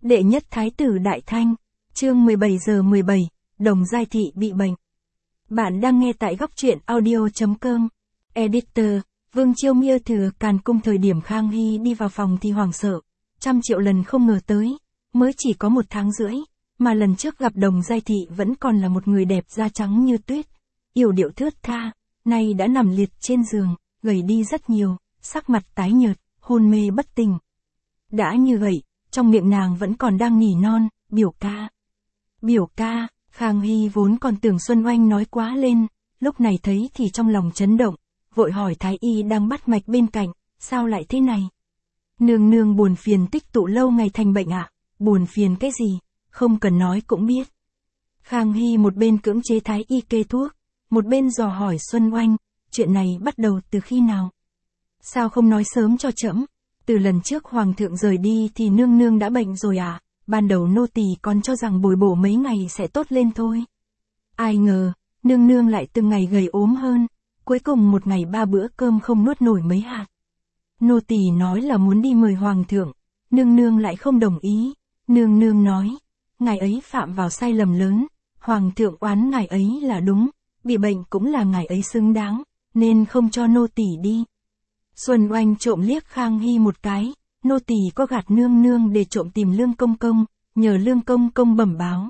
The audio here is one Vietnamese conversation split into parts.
Đệ nhất Thái tử Đại Thanh, chương 17 giờ 17, Đồng Giai Thị bị bệnh. Bạn đang nghe tại góc truyện audio.com. Editor, Vương Chiêu Mia thừa Càn Cung thời điểm Khang Hy đi vào phòng thì hoảng sợ, trăm triệu lần không ngờ tới, mới chỉ có 1 tháng rưỡi, mà lần trước gặp Đồng Giai Thị vẫn còn là một người đẹp da trắng như tuyết, yểu điệu thướt tha, nay đã nằm liệt trên giường, gầy đi rất nhiều, sắc mặt tái nhợt, hôn mê bất tỉnh. Đã như vậy, trong miệng nàng vẫn còn đang nỉ non, biểu ca. Biểu ca, Khang Hy vốn còn tưởng Xuân Oanh nói quá lên, lúc này thấy thì trong lòng chấn động, vội hỏi Thái Y đang bắt mạch bên cạnh, sao lại thế này? Nương nương buồn phiền tích tụ lâu ngày thành bệnh ạ, buồn phiền cái gì, không cần nói cũng biết. Khang Hy một bên cưỡng chế Thái Y kê thuốc, một bên dò hỏi Xuân Oanh, chuyện này bắt đầu từ khi nào? Sao không nói sớm cho trẫm? Từ lần trước hoàng thượng rời đi thì nương nương đã bệnh rồi à, ban đầu nô tỳ còn cho rằng bồi bổ mấy ngày sẽ tốt lên thôi. Ai ngờ, nương nương lại từng ngày gầy ốm hơn, cuối cùng một ngày 3 bữa cơm không nuốt nổi mấy hạt. Nô tỳ nói là muốn đi mời hoàng thượng, nương nương lại không đồng ý, nương nương nói, ngài ấy phạm vào sai lầm lớn, hoàng thượng oán ngài ấy là đúng, bị bệnh cũng là ngài ấy xứng đáng, nên không cho nô tỳ đi. Xuân Oanh trộm liếc Khang Hy một cái, nô tỳ có gạt nương nương để trộm tìm Lương Công Công, nhờ Lương Công Công bẩm báo.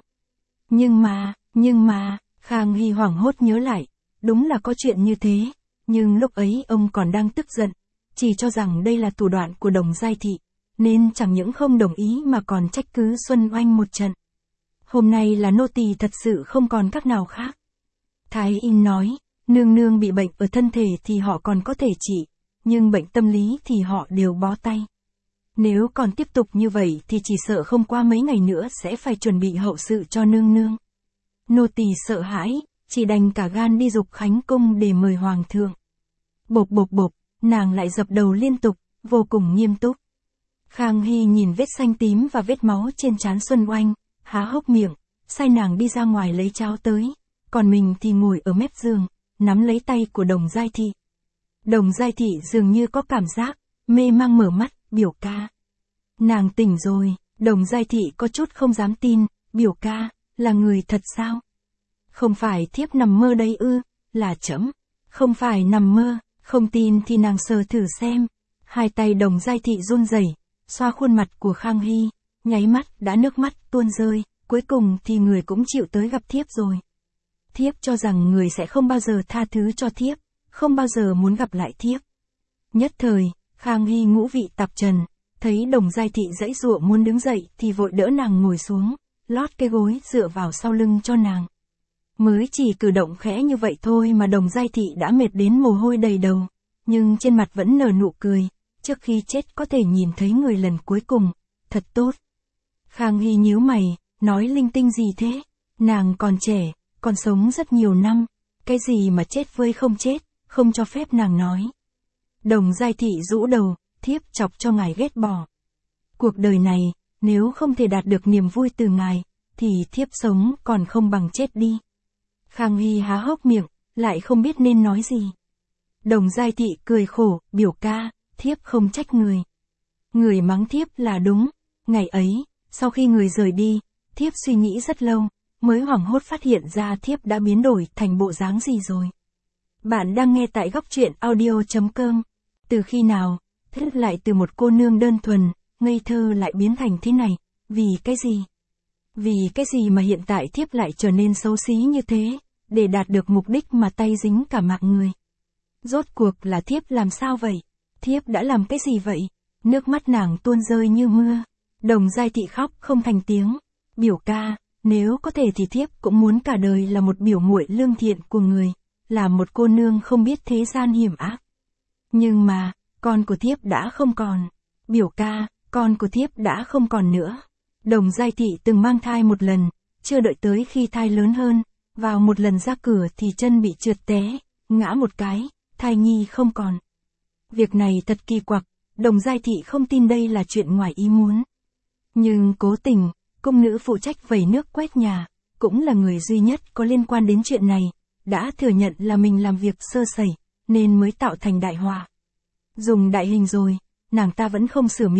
Nhưng mà, Khang Hy hoảng hốt nhớ lại, đúng là có chuyện như thế, nhưng lúc ấy ông còn đang tức giận, chỉ cho rằng đây là thủ đoạn của Đồng Giai Thị, nên chẳng những không đồng ý mà còn trách cứ Xuân Oanh một trận. Hôm nay là nô tỳ thật sự không còn cách nào khác. Thái Y nói, nương nương bị bệnh ở thân thể thì họ còn có thể trị, nhưng bệnh tâm lý thì họ đều bó tay. Nếu còn tiếp tục như vậy thì chỉ sợ không qua mấy ngày nữa sẽ phải chuẩn bị hậu sự cho nương nương. Nô tỳ sợ hãi, chỉ đành cả gan đi dục Khánh Cung để mời hoàng thượng. Bộp bộp bộp, nàng lại dập đầu liên tục, vô cùng nghiêm túc. Khang Hy nhìn vết xanh tím và vết máu trên trán Xuân Oanh, há hốc miệng, sai nàng đi ra ngoài lấy cháo tới, còn mình thì ngồi ở mép giường, nắm lấy tay của Đồng Giai Thị. Đồng Giai Thị dường như có cảm giác, mê mang mở mắt, biểu ca. Nàng tỉnh rồi, Đồng Giai Thị có chút không dám tin, biểu ca, là người thật sao? Không phải thiếp nằm mơ đây ư, là trẫm, không phải nằm mơ, không tin thì nàng sờ thử xem. Hai tay Đồng Giai Thị run rẩy, xoa khuôn mặt của Khang Hy, nháy mắt đã nước mắt tuôn rơi, cuối cùng thì người cũng chịu tới gặp thiếp rồi. Thiếp cho rằng người sẽ không bao giờ tha thứ cho thiếp, không bao giờ muốn gặp lại thiếp. Nhất thời, Khang Hy ngũ vị tạp trần, thấy Đồng Giai Thị giãy giụa muốn đứng dậy thì vội đỡ nàng ngồi xuống, lót cái gối dựa vào sau lưng cho nàng. Mới chỉ cử động khẽ như vậy thôi mà Đồng Giai Thị đã mệt đến mồ hôi đầy đầu, nhưng trên mặt vẫn nở nụ cười, trước khi chết có thể nhìn thấy người lần cuối cùng, thật tốt. Khang Hy nhíu mày, nói linh tinh gì thế, nàng còn trẻ, còn sống rất nhiều năm, cái gì mà chết vơi không chết, không cho phép nàng nói. Đồng Giai Thị rũ đầu, thiếp chọc cho ngài ghét bỏ. Cuộc đời này, nếu không thể đạt được niềm vui từ ngài, thì thiếp sống còn không bằng chết đi. Khang Hy há hốc miệng, lại không biết nên nói gì. Đồng Giai Thị cười khổ, biểu ca, thiếp không trách người. Người mắng thiếp là đúng, ngày ấy, sau khi người rời đi, thiếp suy nghĩ rất lâu, mới hoảng hốt phát hiện ra thiếp đã biến đổi thành bộ dáng gì rồi. Bạn đang nghe tại góc truyện audio.com. Từ khi nào, thiếp lại từ một cô nương đơn thuần, ngây thơ lại biến thành thế này, vì cái gì? Vì cái gì mà hiện tại thiếp lại trở nên xấu xí như thế, để đạt được mục đích mà tay dính cả mạng người? Rốt cuộc là thiếp làm sao vậy? Thiếp đã làm cái gì vậy? Nước mắt nàng tuôn rơi như mưa. Đồng Giai Thị khóc không thành tiếng. Biểu ca, nếu có thể thì thiếp cũng muốn cả đời là một biểu muội lương thiện của người, là một cô nương không biết thế gian hiểm ác. Nhưng mà, con của thiếp đã không còn. Biểu ca, con của thiếp đã không còn nữa. Đồng Giai Thị từng mang thai một lần, chưa đợi tới khi thai lớn hơn, vào một lần ra cửa thì chân bị trượt té, ngã một cái, thai nhi không còn. Việc này thật kỳ quặc, Đồng Giai Thị không tin đây là chuyện ngoài ý muốn. Nhưng cố tình, cung nữ phụ trách vẩy nước quét nhà, cũng là người duy nhất có liên quan đến chuyện này, đã thừa nhận là mình làm việc sơ sẩy, nên mới tạo thành đại họa. Dùng đại hình rồi, nàng ta vẫn không sửa miệng,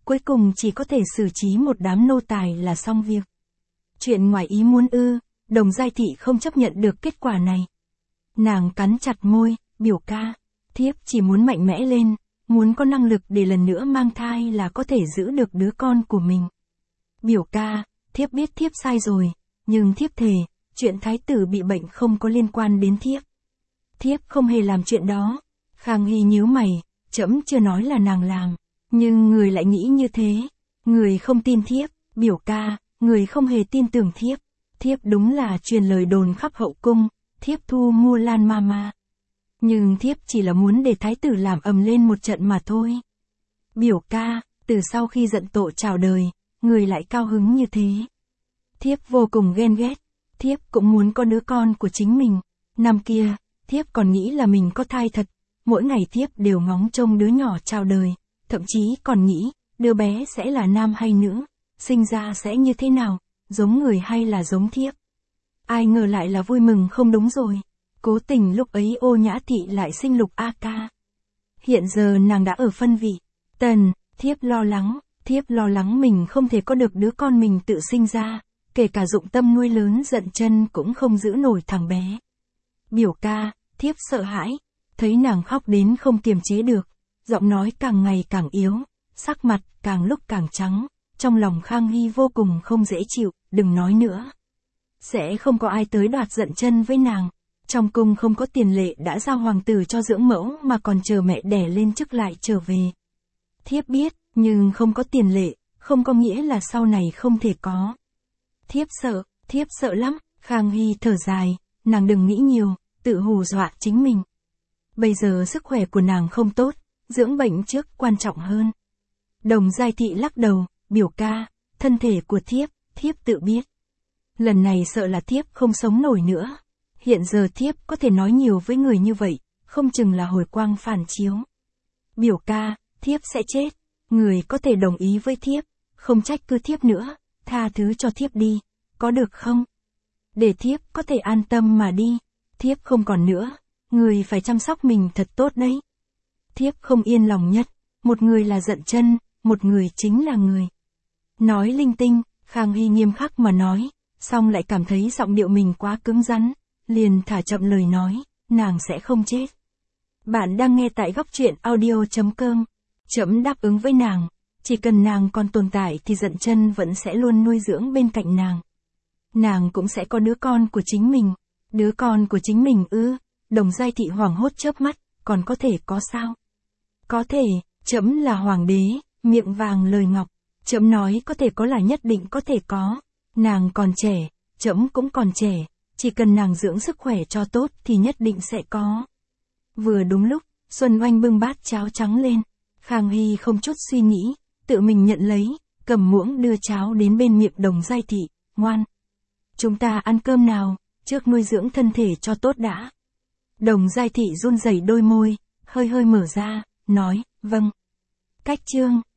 cuối cùng chỉ có thể xử trí một đám nô tài là xong việc. Chuyện ngoài ý muốn ư, Đồng Giai Thị không chấp nhận được kết quả này. Nàng cắn chặt môi, biểu ca, thiếp chỉ muốn mạnh mẽ lên, muốn có năng lực để lần nữa mang thai là có thể giữ được đứa con của mình. Biểu ca, thiếp biết thiếp sai rồi, nhưng thiếp thề, chuyện thái tử bị bệnh không có liên quan đến thiếp. Thiếp không hề làm chuyện đó. Khang Hy nhíu mày, trẫm chưa nói là nàng làm, nhưng người lại nghĩ như thế. Người không tin thiếp, biểu ca, người không hề tin tưởng thiếp. Thiếp đúng là truyền lời đồn khắp hậu cung, thiếp thu mua Lan Mama. Nhưng thiếp chỉ là muốn để thái tử làm ầm lên một trận mà thôi. Biểu ca, từ sau khi giận tổ chào đời, người lại cao hứng như thế. Thiếp vô cùng ghen ghét, thiếp cũng muốn có đứa con của chính mình. Năm kia, thiếp còn nghĩ là mình có thai thật, mỗi ngày thiếp đều ngóng trông đứa nhỏ chào đời, thậm chí còn nghĩ, đứa bé sẽ là nam hay nữ, sinh ra sẽ như thế nào, giống người hay là giống thiếp. Ai ngờ lại là vui mừng không đúng rồi. Cố tình lúc ấy Ô Nhã Thị lại sinh Lục A Ca. Hiện giờ nàng đã ở phân vị tần, thiếp lo lắng mình không thể có được đứa con mình tự sinh ra, kể cả dụng tâm nuôi lớn Dận Chân cũng không giữ nổi thằng bé. Biểu ca, thiếp sợ hãi, thấy nàng khóc đến không kiềm chế được, giọng nói càng ngày càng yếu, sắc mặt càng lúc càng trắng, trong lòng Khang Hy vô cùng không dễ chịu, đừng nói nữa. Sẽ không có ai tới đoạt Dận Chân với nàng. Trong cung không có tiền lệ đã giao hoàng tử cho dưỡng mẫu mà còn chờ mẹ đẻ lên chức lại trở về. Thiếp biết, nhưng không có tiền lệ, không có nghĩa là sau này không thể có. Thiếp sợ lắm, Khang Hy thở dài, nàng đừng nghĩ nhiều, tự hù dọa chính mình. Bây giờ sức khỏe của nàng không tốt, dưỡng bệnh trước quan trọng hơn. Đồng Giai Thị lắc đầu, biểu ca, thân thể của thiếp tự biết. Lần này sợ là thiếp không sống nổi nữa. Hiện giờ thiếp có thể nói nhiều với người như vậy, không chừng là hồi quang phản chiếu. Biểu ca, thiếp sẽ chết. Người có thể đồng ý với thiếp, không trách cứ thiếp nữa, tha thứ cho thiếp đi, có được không? Để thiếp có thể an tâm mà đi, thiếp không còn nữa, người phải chăm sóc mình thật tốt đấy. Thiếp không yên lòng nhất, một người là Dận Chân, một người chính là người. Nói linh tinh, Khang Hy nghiêm khắc mà nói, xong lại cảm thấy giọng điệu mình quá cứng rắn. Liền thả chậm lời nói, nàng sẽ không chết. Bạn đang nghe tại góc truyện audio.com. Trẫm đáp ứng với nàng, chỉ cần nàng còn tồn tại thì Dận Chân vẫn sẽ luôn nuôi dưỡng bên cạnh nàng. Nàng cũng sẽ có đứa con của chính mình. Đứa con của chính mình ư? Đồng Giai Thị hoảng hốt chớp mắt, còn có thể có sao? Có thể, trẫm là hoàng đế, miệng vàng lời ngọc. Trẫm nói có thể có là nhất định có thể có. Nàng còn trẻ, trẫm cũng còn trẻ. Chỉ cần nàng dưỡng sức khỏe cho tốt thì nhất định sẽ có. Vừa đúng lúc, Xuân Oanh bưng bát cháo trắng lên. Khang Hy không chút suy nghĩ, tự mình nhận lấy, cầm muỗng đưa cháo đến bên miệng Đồng Giai Thị, ngoan. Chúng ta ăn cơm nào, trước nuôi dưỡng thân thể cho tốt đã. Đồng Giai Thị run rẩy đôi môi, hơi mở ra, nói, vâng. Cách chương